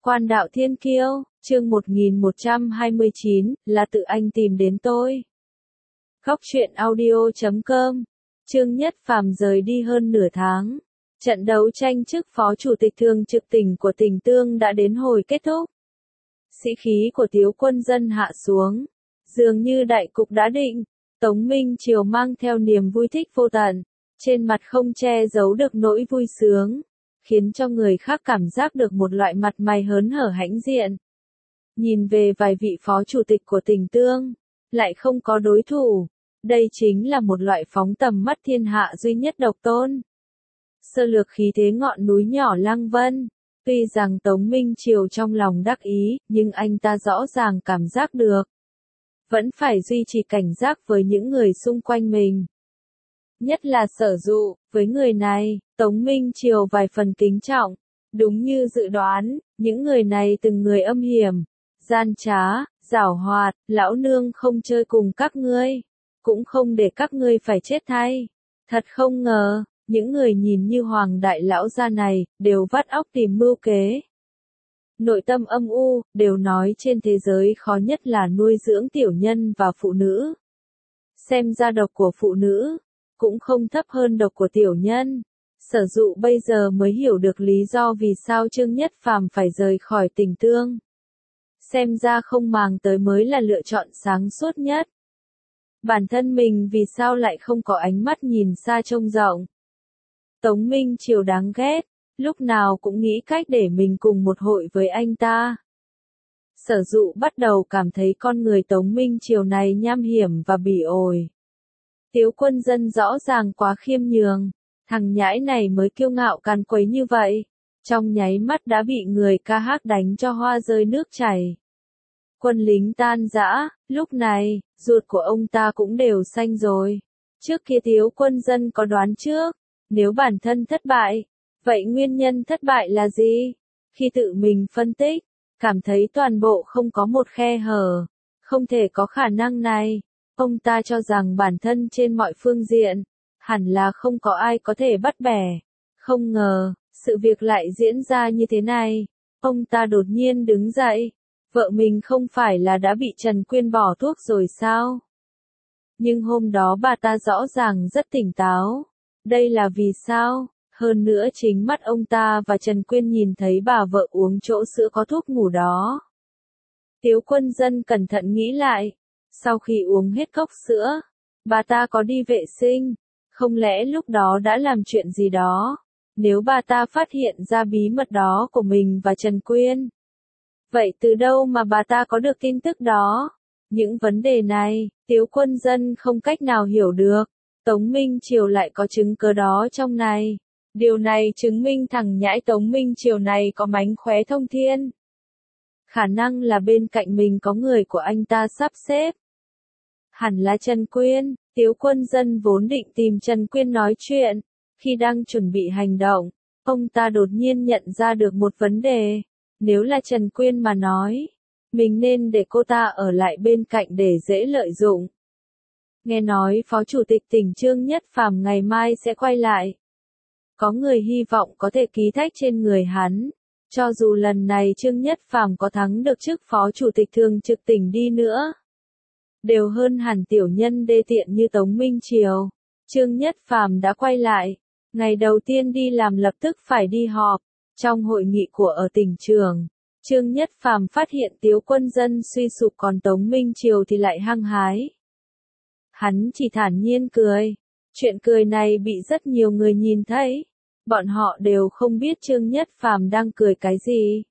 Quan đạo thiên kiêu, chương 1129, là tự anh tìm đến tôi. Góc truyện audio.com, Trương Nhất Phàm rời đi hơn nửa tháng. Trận đấu tranh chức phó chủ tịch thường trực tỉnh của tỉnh Tương đã đến hồi kết thúc. Sĩ khí của Tiếu Quân Dân hạ xuống. Dường như đại cục đã định, Tống Minh Triều mang theo niềm vui thích vô tận, trên mặt không che giấu được nỗi vui sướng, khiến cho người khác cảm giác được một loại mặt mày hớn hở hãnh diện. Nhìn về vài vị phó chủ tịch của tỉnh Tương, lại không có đối thủ, đây chính là một loại phóng tầm mắt thiên hạ duy nhất độc tôn. Sơ lược khí thế ngọn núi nhỏ Lăng Vân, tuy rằng Tống Minh Triều trong lòng đắc ý, nhưng anh ta rõ ràng cảm giác được. Vẫn phải duy trì cảnh giác với những người xung quanh mình. Nhất là Sở Dụ, với người này, Tống Minh Triều vài phần kính trọng. Đúng như dự đoán, những người này từng người âm hiểm, gian trá, giảo hoạt, lão nương không chơi cùng các ngươi, cũng không để các ngươi phải chết thay. Thật không ngờ, những người nhìn như hoàng đại lão gia này, đều vắt óc tìm mưu kế. Nội tâm âm u, đều nói trên thế giới khó nhất là nuôi dưỡng tiểu nhân và phụ nữ. Xem ra độc của phụ nữ, cũng không thấp hơn độc của tiểu nhân. Sở Dụ bây giờ mới hiểu được lý do vì sao Trương Nhất Phàm phải rời khỏi tỉnh Tương. Xem ra không màng tới mới là lựa chọn sáng suốt nhất. Bản thân mình vì sao lại không có ánh mắt nhìn xa trông rộng. Tống Minh Triều đáng ghét, lúc nào cũng nghĩ cách để mình cùng một hội với anh ta. Sở Dụ bắt đầu cảm thấy con người Tống Minh Triều này nham hiểm và bỉ ổi. Tiếu Quân Dân rõ ràng quá khiêm nhường, thằng nhãi này mới kiêu ngạo càn quấy như vậy, trong nháy mắt đã bị người ca hát đánh cho hoa rơi nước chảy. Quân lính tan rã, lúc này, ruột của ông ta cũng đều xanh rồi. Trước kia Tiếu Quân Dân có đoán trước, nếu bản thân thất bại, vậy nguyên nhân thất bại là gì? Khi tự mình phân tích, cảm thấy toàn bộ không có một khe hở, không thể có khả năng này. Ông ta cho rằng bản thân trên mọi phương diện, hẳn là không có ai có thể bắt bẻ. Không ngờ, sự việc lại diễn ra như thế này. Ông ta đột nhiên đứng dậy. Vợ mình không phải là đã bị Trần Quyên bỏ thuốc rồi sao? Nhưng hôm đó bà ta rõ ràng rất tỉnh táo. Đây là vì sao? Hơn nữa chính mắt ông ta và Trần Quyên nhìn thấy bà vợ uống chỗ sữa có thuốc ngủ đó. Tiếu Quân Dân cẩn thận nghĩ lại. Sau khi uống hết cốc sữa, bà ta có đi vệ sinh, không lẽ lúc đó đã làm chuyện gì đó? Nếu bà ta phát hiện ra bí mật đó của mình và Trần Quyên, vậy từ đâu mà bà ta có được tin tức đó? Những vấn đề này, Tiếu Quân Dân không cách nào hiểu được. Tống Minh Triều lại có chứng cớ đó trong này. Điều này chứng minh thằng nhãi Tống Minh Triều này có mánh khóe thông thiên. Khả năng là bên cạnh mình có người của anh ta sắp xếp. Hẳn là Trần Quyên. Tiếu Quân Dân vốn định tìm Trần Quyên nói chuyện. Khi đang chuẩn bị hành động, ông ta đột nhiên nhận ra được một vấn đề. Nếu là Trần Quyên mà nói, mình nên để cô ta ở lại bên cạnh để dễ lợi dụng. Nghe nói Phó Chủ tịch tỉnh Trương Nhất Phàm ngày mai sẽ quay lại. Có người hy vọng có thể ký thác trên người hắn. Cho dù lần này Trương Nhất Phàm có thắng được chức Phó Chủ tịch thường trực tỉnh đi nữa, đều hơn hẳn tiểu nhân đê tiện như Tống Minh Triều. Trương Nhất Phàm đã quay lại. Ngày đầu tiên đi làm lập tức phải đi họp. Trong hội nghị của ở tỉnh trường, Trương Nhất Phàm phát hiện Tiếu Quân Dân suy sụp còn Tống Minh Triều thì lại hăng hái. Hắn chỉ thản nhiên cười. Chuyện cười này bị rất nhiều người nhìn thấy. Bọn họ đều không biết Trương Nhất Phàm đang cười cái gì.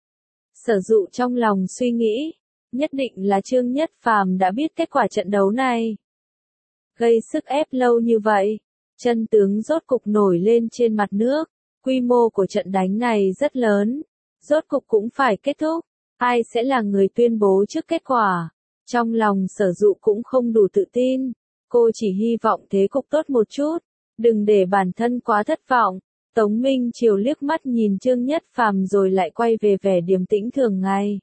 Sở Dụ trong lòng suy nghĩ, nhất định là Trương Nhất Phàm đã biết kết quả trận đấu này. Gây sức ép lâu như vậy, chân tướng rốt cục nổi lên trên mặt nước. Quy mô của trận đánh này rất lớn, rốt cục cũng phải kết thúc. Ai sẽ là người tuyên bố trước kết quả? Trong lòng Sở Dụ cũng không đủ tự tin. Cô chỉ hy vọng thế cục tốt một chút, đừng để bản thân quá thất vọng. Tống Minh Triều liếc mắt nhìn Trương Nhất Phàm rồi lại quay về vẻ điềm tĩnh thường ngày.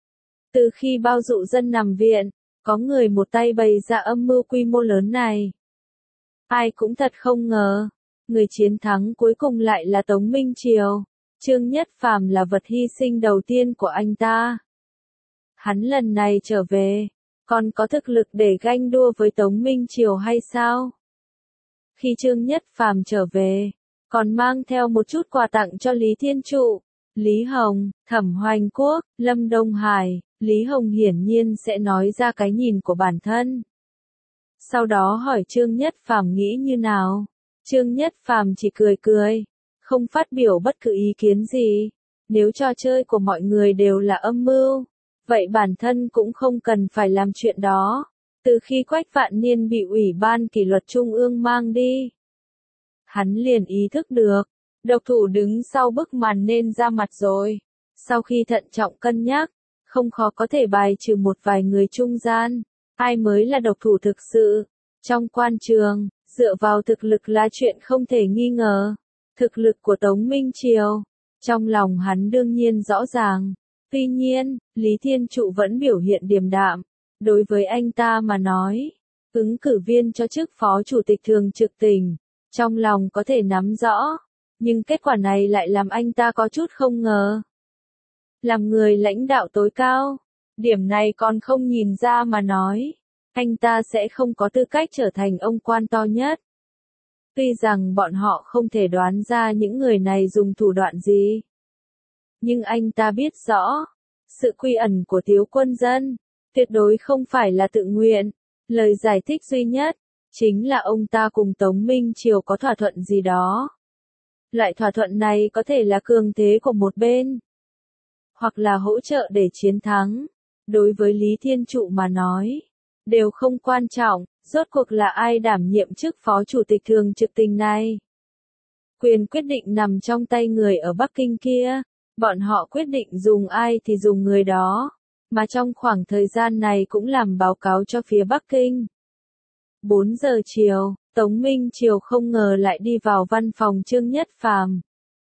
Từ khi Bao Dụ Dân nằm viện, có người một tay bày ra âm mưu quy mô lớn này. Ai cũng thật không ngờ, người chiến thắng cuối cùng lại là Tống Minh Triều. Trương Nhất Phàm là vật hy sinh đầu tiên của anh ta. Hắn lần này trở về, còn có thực lực để ganh đua với Tống Minh Triều hay sao? Khi Trương Nhất Phàm trở về, còn mang theo một chút quà tặng cho Lý Thiên Trụ, Lý Hồng, Thẩm Hoành Quốc, Lâm Đông Hải. Lý Hồng hiển nhiên sẽ nói ra cái nhìn của bản thân. Sau đó hỏi Trương Nhất Phàm nghĩ như nào. Trương Nhất Phàm chỉ cười cười, không phát biểu bất cứ ý kiến gì. Nếu trò chơi của mọi người đều là âm mưu, vậy bản thân cũng không cần phải làm chuyện đó. Từ khi Quách Vạn Niên bị Ủy ban Kỷ luật Trung ương mang đi, hắn liền ý thức được, độc thủ đứng sau bức màn nên ra mặt rồi. Sau khi thận trọng cân nhắc, không khó có thể bài trừ một vài người trung gian. Ai mới là độc thủ thực sự? Trong quan trường, dựa vào thực lực là chuyện không thể nghi ngờ. Thực lực của Tống Minh Triều, trong lòng hắn đương nhiên rõ ràng. Tuy nhiên, Lý Thiên Trụ vẫn biểu hiện điềm đạm. Đối với anh ta mà nói, ứng cử viên cho chức phó chủ tịch thường trực tỉnh, trong lòng có thể nắm rõ. Nhưng kết quả này lại làm anh ta có chút không ngờ. Làm người lãnh đạo tối cao, điểm này còn không nhìn ra mà nói, anh ta sẽ không có tư cách trở thành ông quan to nhất. Tuy rằng bọn họ không thể đoán ra những người này dùng thủ đoạn gì, nhưng anh ta biết rõ, sự quy ẩn của Tiếu Quân Dân, tuyệt đối không phải là tự nguyện. Lời giải thích duy nhất, chính là ông ta cùng Tống Minh Triều có thỏa thuận gì đó. Loại thỏa thuận này có thể là cường thế của một bên, hoặc là hỗ trợ để chiến thắng. Đối với Lý Thiên Trụ mà nói, đều không quan trọng, rốt cuộc là ai đảm nhiệm chức phó chủ tịch thường trực tỉnh này. Quyền quyết định nằm trong tay người ở Bắc Kinh kia, bọn họ quyết định dùng ai thì dùng người đó, mà trong khoảng thời gian này cũng làm báo cáo cho phía Bắc Kinh. 4 giờ chiều, Tống Minh Triều không ngờ lại đi vào văn phòng Trương Nhất Phàm.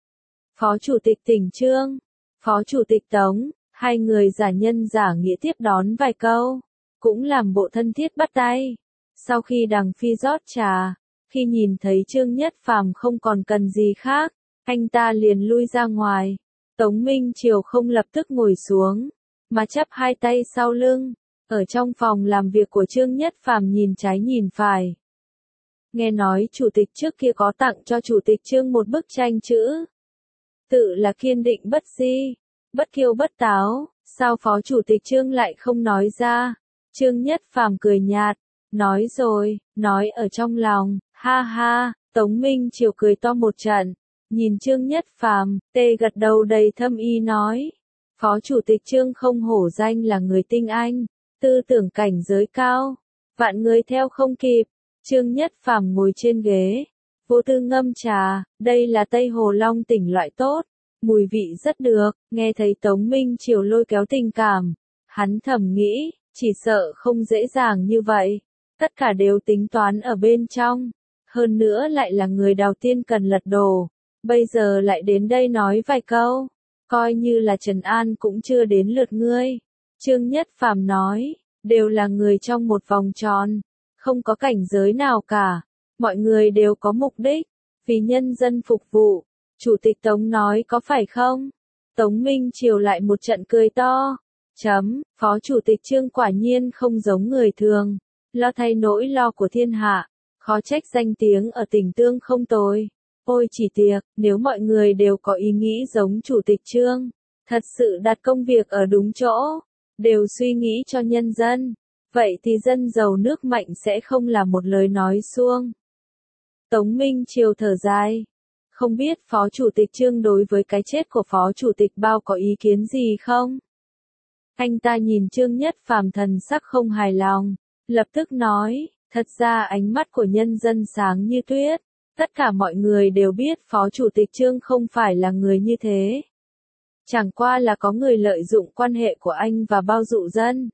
Phó chủ tịch tỉnh Trương, phó chủ tịch Tống, hai người giả nhân giả nghĩa tiếp đón vài câu, cũng làm bộ thân thiết bắt tay. Sau khi Đằng Phi rót trà, khi nhìn thấy Trương Nhất Phàm không còn cần gì khác, anh ta liền lui ra ngoài. Tống Minh Triều không lập tức ngồi xuống, mà chắp hai tay sau lưng, ở trong phòng làm việc của Trương Nhất Phàm nhìn trái nhìn phải. Nghe nói chủ tịch trước kia có tặng cho chủ tịch Trương một bức tranh chữ, tự là kiên định bất di, bất kiêu bất táo, sao phó chủ tịch Trương lại không nói ra? Trương Nhất Phàm cười nhạt, nói rồi, nói ở trong lòng, ha ha. Tống Minh Triều cười to một trận, nhìn Trương Nhất Phàm, tê gật đầu đầy thâm ý nói, phó chủ tịch Trương không hổ danh là người tinh anh, tư tưởng cảnh giới cao, vạn người theo không kịp. Trương Nhất Phàm ngồi trên ghế, vô tư ngâm trà, đây là Tây Hồ Long tỉnh loại tốt, mùi vị rất được. Nghe thấy Tống Minh Triều lôi kéo tình cảm, hắn thầm nghĩ, chỉ sợ không dễ dàng như vậy, tất cả đều tính toán ở bên trong, hơn nữa lại là người đầu tiên cần lật đổ, bây giờ lại đến đây nói vài câu, coi như là trấn an cũng chưa đến lượt ngươi. Trương Nhất Phàm nói, đều là người trong một vòng tròn, không có cảnh giới nào cả, mọi người đều có mục đích, vì nhân dân phục vụ. Chủ tịch Tống nói có phải không? Tống Minh Triều lại một trận cười to. Phó chủ tịch Trương quả nhiên không giống người thường, lo thay nỗi lo của thiên hạ, khó trách danh tiếng ở tỉnh Tương không tồi. Ôi chỉ tiệc, nếu mọi người đều có ý nghĩ giống chủ tịch Trương, thật sự đặt công việc ở đúng chỗ, đều suy nghĩ cho nhân dân, vậy thì dân giàu nước mạnh sẽ không là một lời nói suông. Tống Minh Triều thở dài, không biết phó chủ tịch Trương đối với cái chết của phó chủ tịch Bao có ý kiến gì không? Anh ta nhìn Trương Nhất Phàm thần sắc không hài lòng, lập tức nói, thật ra ánh mắt của nhân dân sáng như tuyết, tất cả mọi người đều biết phó chủ tịch Trương không phải là người như thế. Chẳng qua là có người lợi dụng quan hệ của anh và Bao dụ dân.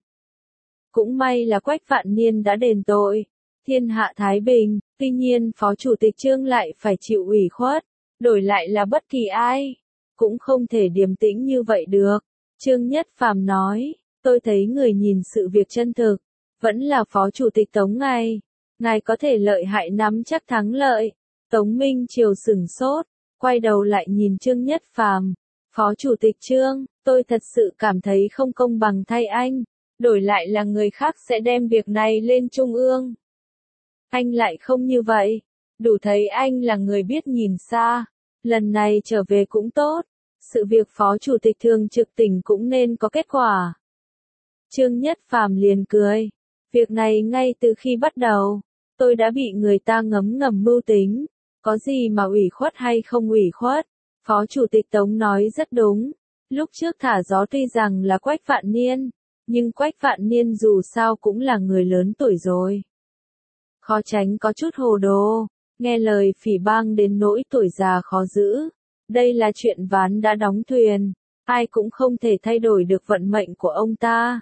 Cũng may là Quách Vạn Niên đã đền tội, thiên hạ thái bình, tuy nhiên phó chủ tịch Trương lại phải chịu ủy khuất, đổi lại là bất kỳ ai, cũng không thể điềm tĩnh như vậy được. Trương Nhất Phàm nói, tôi thấy người nhìn sự việc chân thực, vẫn là phó chủ tịch Tống ngài có thể lợi hại nắm chắc thắng lợi. Tống Minh Triều sửng sốt, quay đầu lại nhìn Trương Nhất Phàm, Phó Chủ tịch Trương, tôi thật sự cảm thấy không công bằng thay anh, đổi lại là người khác sẽ đem việc này lên Trung ương. Anh lại không như vậy, đủ thấy anh là người biết nhìn xa, lần này trở về cũng tốt, sự việc Phó Chủ tịch Thường trực tỉnh cũng nên có kết quả. Trương Nhất Phàm liền cười, việc này ngay từ khi bắt đầu, tôi đã bị người ta ngấm ngầm mưu tính, có gì mà ủy khuất hay không ủy khuất. Phó Chủ tịch Tống nói rất đúng, lúc trước thả gió tuy rằng là Quách Vạn Niên, nhưng Quách Vạn Niên dù sao cũng là người lớn tuổi rồi. Khó tránh có chút hồ đồ, nghe lời phỉ báng đến nỗi tuổi già khó giữ. Đây là chuyện ván đã đóng thuyền, ai cũng không thể thay đổi được vận mệnh của ông ta.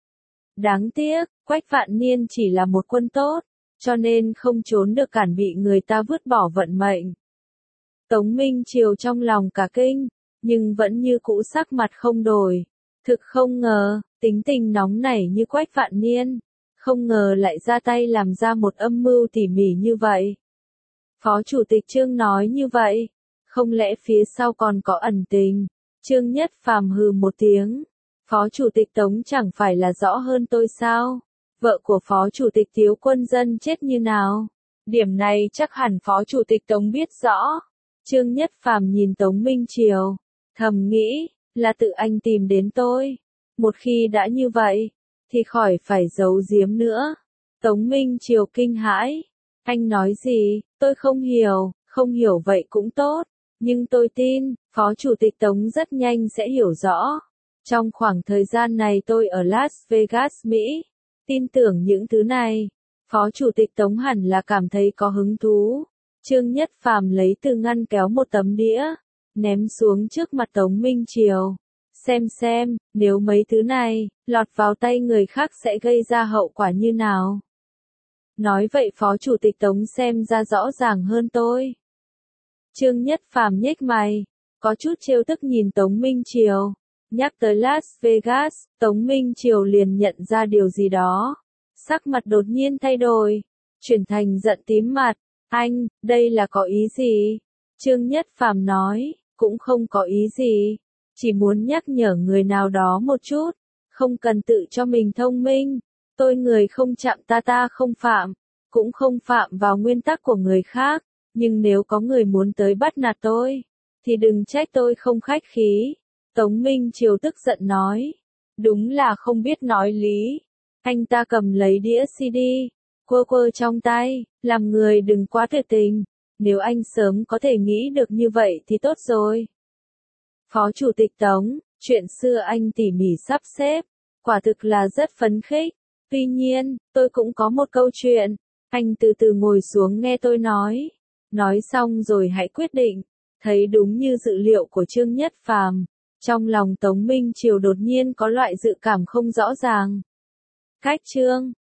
Đáng tiếc, Quách Vạn Niên chỉ là một quân tốt, cho nên không trốn được cản bị người ta vứt bỏ vận mệnh. Tống Minh Triều trong lòng cả kinh, nhưng vẫn như cũ sắc mặt không đổi. Thực không ngờ, tính tình nóng nảy như Quách Vạn Niên, không ngờ lại ra tay làm ra một âm mưu tỉ mỉ như vậy. Phó Chủ tịch Trương nói như vậy, không lẽ phía sau còn có ẩn tình? Trương Nhất Phàm hừ một tiếng. Phó Chủ tịch Tống chẳng phải là rõ hơn tôi sao? Vợ của Phó Chủ tịch Tiếu Quân Dân chết như nào? Điểm này chắc hẳn Phó Chủ tịch Tống biết rõ. Trương Nhất Phàm nhìn Tống Minh Triều, thầm nghĩ, là tự anh tìm đến tôi. Một khi đã như vậy, thì khỏi phải giấu giếm nữa. Tống Minh Triều kinh hãi. Anh nói gì, tôi không hiểu vậy cũng tốt. Nhưng tôi tin, Phó Chủ tịch Tống rất nhanh sẽ hiểu rõ. Trong khoảng thời gian này tôi ở Las Vegas, Mỹ, tin tưởng những thứ này, Phó Chủ tịch Tống hẳn là cảm thấy có hứng thú. Trương Nhất Phàm lấy từ ngăn kéo một tấm đĩa, ném xuống trước mặt Tống Minh Triều. Xem, nếu mấy thứ này, lọt vào tay người khác sẽ gây ra hậu quả như nào. Nói vậy Phó Chủ tịch Tống xem ra rõ ràng hơn tôi. Trương Nhất Phàm nhếch mày, có chút trêu tức nhìn Tống Minh Triều. Nhắc tới Las Vegas, Tống Minh Triều liền nhận ra điều gì đó. Sắc mặt đột nhiên thay đổi, chuyển thành giận tím mặt. Anh, đây là có ý gì? Trương Nhất Phàm nói, cũng không có ý gì. Chỉ muốn nhắc nhở người nào đó một chút, không cần tự cho mình thông minh. Tôi người không chạm ta không phạm, cũng không phạm vào nguyên tắc của người khác. Nhưng nếu có người muốn tới bắt nạt tôi, thì đừng trách tôi không khách khí. Tống Minh Triều tức giận nói. Đúng là không biết nói lý. Anh ta cầm lấy đĩa CD, quơ trong tay, làm người đừng quá tuyệt tình. Nếu anh sớm có thể nghĩ được như vậy thì tốt rồi. Phó Chủ tịch Tống, chuyện xưa anh tỉ mỉ sắp xếp, quả thực là rất phấn khích. Tuy nhiên, tôi cũng có một câu chuyện. Anh từ từ ngồi xuống nghe tôi nói. Nói xong rồi hãy quyết định. Thấy đúng như dự liệu của Trương Nhất Phàm, trong lòng Tống Minh Triều đột nhiên có loại dự cảm không rõ ràng. Cách chương